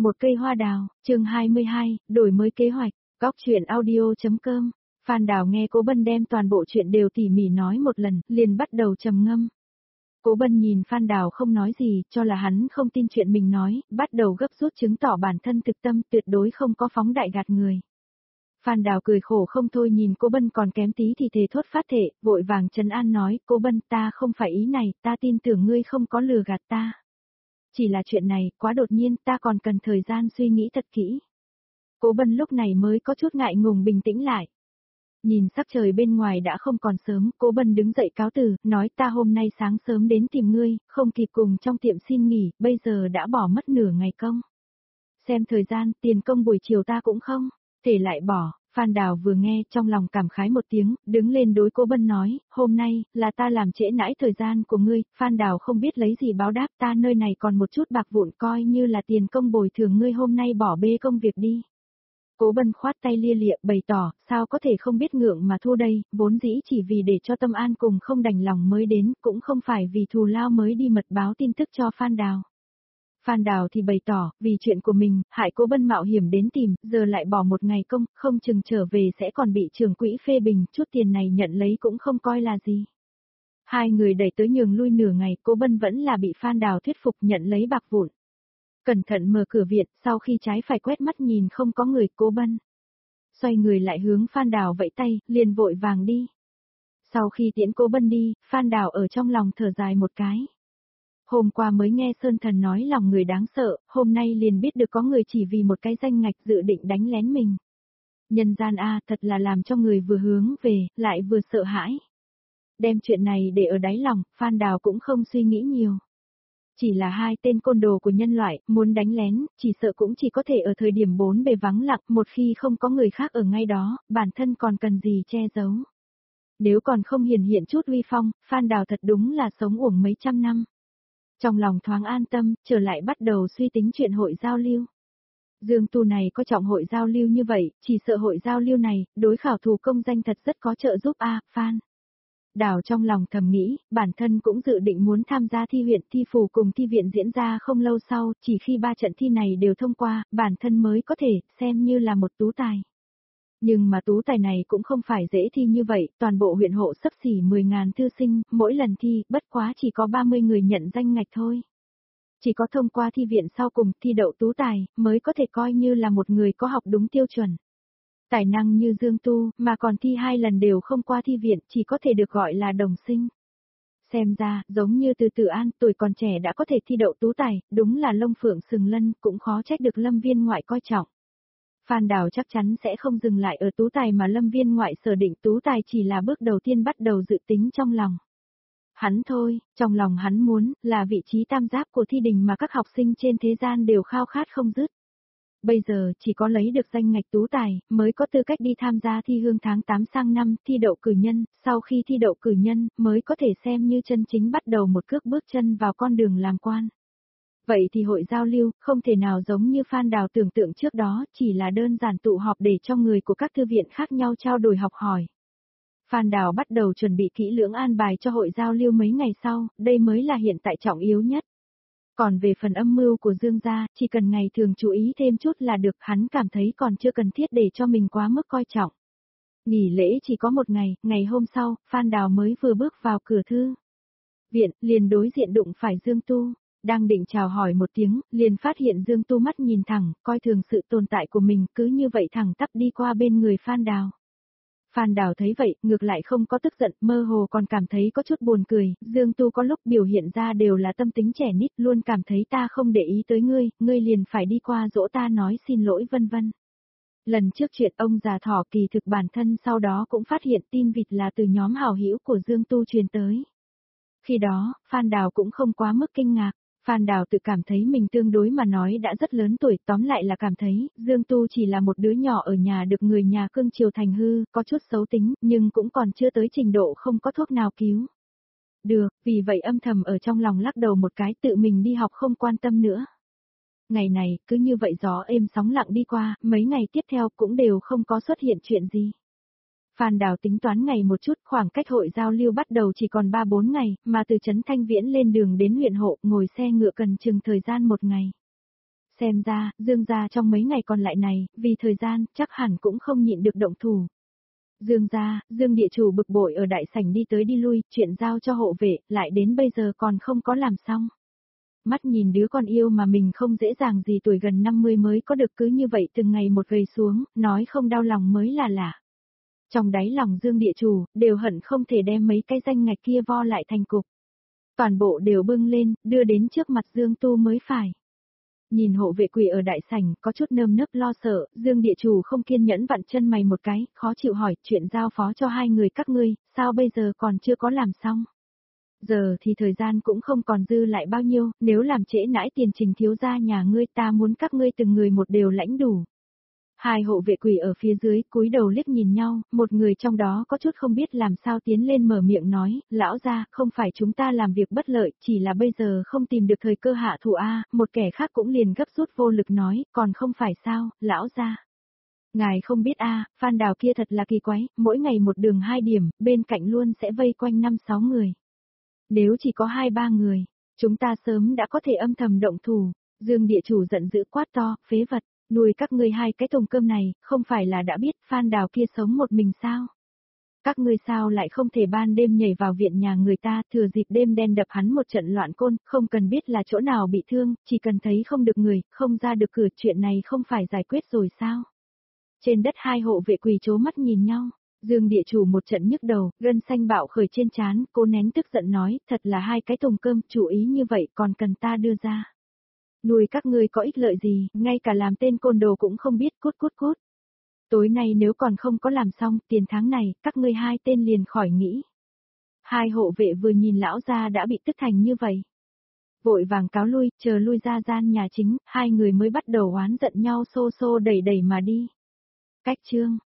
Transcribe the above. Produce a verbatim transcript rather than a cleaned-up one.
Một cây hoa đào, chương hai mươi hai, đổi mới kế hoạch, góc chuyện audio.com. Phan Đào nghe Cố Bân đem toàn bộ chuyện đều tỉ mỉ nói một lần, liền bắt đầu trầm ngâm. Cố Bân nhìn Phan Đào không nói gì, cho là hắn không tin chuyện mình nói, bắt đầu gấp rút chứng tỏ bản thân thực tâm tuyệt đối không có phóng đại gạt người. Phan Đào cười khổ không thôi nhìn Cố Bân còn kém tí thì thề thốt phát thệ, vội vàng trấn an nói, Cố Bân ta không phải ý này, ta tin tưởng ngươi không có lừa gạt ta. Chỉ là chuyện này, quá đột nhiên, ta còn cần thời gian suy nghĩ thật kỹ. Cố Bân lúc này mới có chút ngại ngùng bình tĩnh lại. Nhìn sắc trời bên ngoài đã không còn sớm, Cố Bân đứng dậy cáo từ, nói ta hôm nay sáng sớm đến tìm ngươi, không kịp cùng trong tiệm xin nghỉ, bây giờ đã bỏ mất nửa ngày công. Xem thời gian, tiền công buổi chiều ta cũng không, thể lại bỏ. Phan Đào vừa nghe trong lòng cảm khái một tiếng, đứng lên đối Cố Bân nói, hôm nay, là ta làm trễ nãi thời gian của ngươi, Phan Đào không biết lấy gì báo đáp ta nơi này còn một chút bạc vụn coi như là tiền công bồi thường ngươi hôm nay bỏ bê công việc đi. Cố Bân khoát tay lia lịa bày tỏ, sao có thể không biết ngượng mà thu đây, vốn dĩ chỉ vì để cho Tâm An cùng không đành lòng mới đến, cũng không phải vì thù lao mới đi mật báo tin tức cho Phan Đào. Phan Đào thì bày tỏ, vì chuyện của mình, hại Cố Bân mạo hiểm đến tìm, giờ lại bỏ một ngày công, không chừng trở về sẽ còn bị trưởng quỹ phê bình, chút tiền này nhận lấy cũng không coi là gì. Hai người đẩy tới nhường lui nửa ngày, Cố Bân vẫn là bị Phan Đào thuyết phục nhận lấy bạc vụn. Cẩn thận mở cửa viện, sau khi trái phải quét mắt nhìn không có người, Cố Bân xoay người lại hướng Phan Đào vẫy tay, liền vội vàng đi. Sau khi tiễn Cố Bân đi, Phan Đào ở trong lòng thở dài một cái. Hôm qua mới nghe Sơn Thần nói lòng người đáng sợ, hôm nay liền biết được có người chỉ vì một cái danh ngạch dự định đánh lén mình. Nhân gian a, thật là làm cho người vừa hướng về, lại vừa sợ hãi. Đem chuyện này để ở đáy lòng, Phan Đào cũng không suy nghĩ nhiều. Chỉ là hai tên côn đồ của nhân loại, muốn đánh lén, chỉ sợ cũng chỉ có thể ở thời điểm bốn bề vắng lặng, một khi không có người khác ở ngay đó, bản thân còn cần gì che giấu. Nếu còn không hiển hiện chút uy phong, Phan Đào thật đúng là sống uổng mấy trăm năm. Trong lòng thoáng an tâm, trở lại bắt đầu suy tính chuyện hội giao lưu. Dương Tu này có trọng hội giao lưu như vậy, chỉ sợ hội giao lưu này, đối khảo thù công danh thật rất có trợ giúp a, Phan Đào trong lòng thầm nghĩ, bản thân cũng dự định muốn tham gia thi huyện thi phủ cùng thi viện diễn ra không lâu sau, chỉ khi ba trận thi này đều thông qua, bản thân mới có thể, xem như là một tú tài. Nhưng mà tú tài này cũng không phải dễ thi như vậy, toàn bộ huyện hộ xấp xỉ mười nghìn thư sinh, mỗi lần thi, bất quá chỉ có ba mươi người nhận danh ngạch thôi. Chỉ có thông qua thi viện sau cùng, thi đậu tú tài, mới có thể coi như là một người có học đúng tiêu chuẩn. Tài năng như Dương Tu, mà còn thi hai lần đều không qua thi viện, chỉ có thể được gọi là đồng sinh. Xem ra, giống như Từ Tử An, tuổi còn trẻ đã có thể thi đậu tú tài, đúng là lông phượng sừng lân, cũng khó trách được Lâm Viên Ngoại coi trọng. Phan Đào chắc chắn sẽ không dừng lại ở tú tài mà Lâm Viên Ngoại sở định tú tài chỉ là bước đầu tiên bắt đầu dự tính trong lòng. Hắn thôi, trong lòng hắn muốn, là vị trí tam giáp của thi đình mà các học sinh trên thế gian đều khao khát không dứt. Bây giờ, chỉ có lấy được danh ngạch tú tài, mới có tư cách đi tham gia thi hương tháng tám sang năm, thi đậu cử nhân, sau khi thi đậu cử nhân, mới có thể xem như chân chính bắt đầu một cước bước chân vào con đường làm quan. Vậy thì hội giao lưu, không thể nào giống như Phan Đào tưởng tượng trước đó, chỉ là đơn giản tụ họp để cho người của các thư viện khác nhau trao đổi học hỏi. Phan Đào bắt đầu chuẩn bị kỹ lưỡng an bài cho hội giao lưu mấy ngày sau, đây mới là hiện tại trọng yếu nhất. Còn về phần âm mưu của Dương gia, chỉ cần ngày thường chú ý thêm chút là được, hắn cảm thấy còn chưa cần thiết để cho mình quá mức coi trọng. Nghỉ lễ chỉ có một ngày, ngày hôm sau, Phan Đào mới vừa bước vào cửa thư viện, liền đối diện đụng phải Dương Tu. Đang định chào hỏi một tiếng, liền phát hiện Dương Tu mắt nhìn thẳng, coi thường sự tồn tại của mình, cứ như vậy thẳng tắp đi qua bên người Phan Đào. Phan Đào thấy vậy, ngược lại không có tức giận, mơ hồ còn cảm thấy có chút buồn cười, Dương Tu có lúc biểu hiện ra đều là tâm tính trẻ nít, luôn cảm thấy ta không để ý tới ngươi, ngươi liền phải đi qua dỗ ta nói xin lỗi vân vân. Lần trước chuyện ông già thỏ kỳ thực bản thân sau đó cũng phát hiện tin vịt là từ nhóm hảo hữu của Dương Tu truyền tới. Khi đó, Phan Đào cũng không quá mức kinh ngạc. Phan Đào tự cảm thấy mình tương đối mà nói đã rất lớn tuổi, tóm lại là cảm thấy, Dương Tu chỉ là một đứa nhỏ ở nhà được người nhà cưng chiều thành hư, có chút xấu tính, nhưng cũng còn chưa tới trình độ không có thuốc nào cứu được, vì vậy âm thầm ở trong lòng lắc đầu một cái, tự mình đi học không quan tâm nữa. Ngày này, cứ như vậy gió êm sóng lặng đi qua, mấy ngày tiếp theo cũng đều không có xuất hiện chuyện gì. Phan Đào tính toán ngày một chút, khoảng cách hội giao lưu bắt đầu chỉ còn ba bốn ngày, mà từ trấn Thanh Viễn lên đường đến huyện hộ, ngồi xe ngựa cần chừng thời gian một ngày. Xem ra, Dương gia trong mấy ngày còn lại này, vì thời gian, chắc hẳn cũng không nhịn được động thủ. Dương gia, Dương địa chủ bực bội ở đại sảnh đi tới đi lui, chuyện giao cho hộ vệ, lại đến bây giờ còn không có làm xong. Mắt nhìn đứa con yêu mà mình không dễ dàng gì tuổi gần năm mươi mới có được cứ như vậy từng ngày một gầy xuống, nói không đau lòng mới là lạ. Trong đáy lòng Dương địa chủ, đều hận không thể đem mấy cái danh ngạch kia vo lại thành cục. Toàn bộ đều bưng lên, đưa đến trước mặt Dương Tu mới phải. Nhìn hộ vệ quỳ ở đại sảnh, có chút nơm nớp lo sợ, Dương địa chủ không kiên nhẫn vặn chân mày một cái, khó chịu hỏi, chuyện giao phó cho hai người các ngươi, sao bây giờ còn chưa có làm xong? Giờ thì thời gian cũng không còn dư lại bao nhiêu, nếu làm trễ nãi tiền trình thiếu gia nhà ngươi ta muốn các ngươi từng người một đều lãnh đủ. Hai hộ vệ quỳ ở phía dưới, cúi đầu liếc nhìn nhau, một người trong đó có chút không biết làm sao tiến lên mở miệng nói, lão gia, không phải chúng ta làm việc bất lợi, chỉ là bây giờ không tìm được thời cơ hạ thủ a, một kẻ khác cũng liền gấp rút vô lực nói, còn không phải sao, lão gia. Ngài không biết a, Phan Đào kia thật là kỳ quái, mỗi ngày một đường hai điểm, bên cạnh luôn sẽ vây quanh năm sáu người. Nếu chỉ có hai ba người, chúng ta sớm đã có thể âm thầm động thủ. Dương địa chủ giận dữ quát to, phế vật, nuôi các ngươi hai cái thùng cơm này, không phải là đã biết Phan Đào kia sống một mình sao? Các ngươi sao lại không thể ban đêm nhảy vào viện nhà người ta, thừa dịp đêm đen đập hắn một trận loạn côn, không cần biết là chỗ nào bị thương, chỉ cần thấy không được người, không ra được cửa, chuyện này không phải giải quyết rồi sao? Trên đất hai hộ vệ quỳ trố mắt nhìn nhau. Dương địa chủ một trận nhức đầu, gân xanh bạo khởi trên trán, cô nén tức giận nói, thật là hai cái thùng cơm, chủ ý như vậy còn cần ta đưa ra. Nuôi các ngươi có ích lợi gì, ngay cả làm tên côn đồ cũng không biết, cút cút cút. Tối nay nếu còn không có làm xong, tiền tháng này, các ngươi hai tên liền khỏi nghĩ. Hai hộ vệ vừa nhìn lão gia đã bị tức thành như vậy. Vội vàng cáo lui, chờ lui ra gian nhà chính, hai người mới bắt đầu oán giận nhau xô xô đẩy đẩy mà đi. Cách chương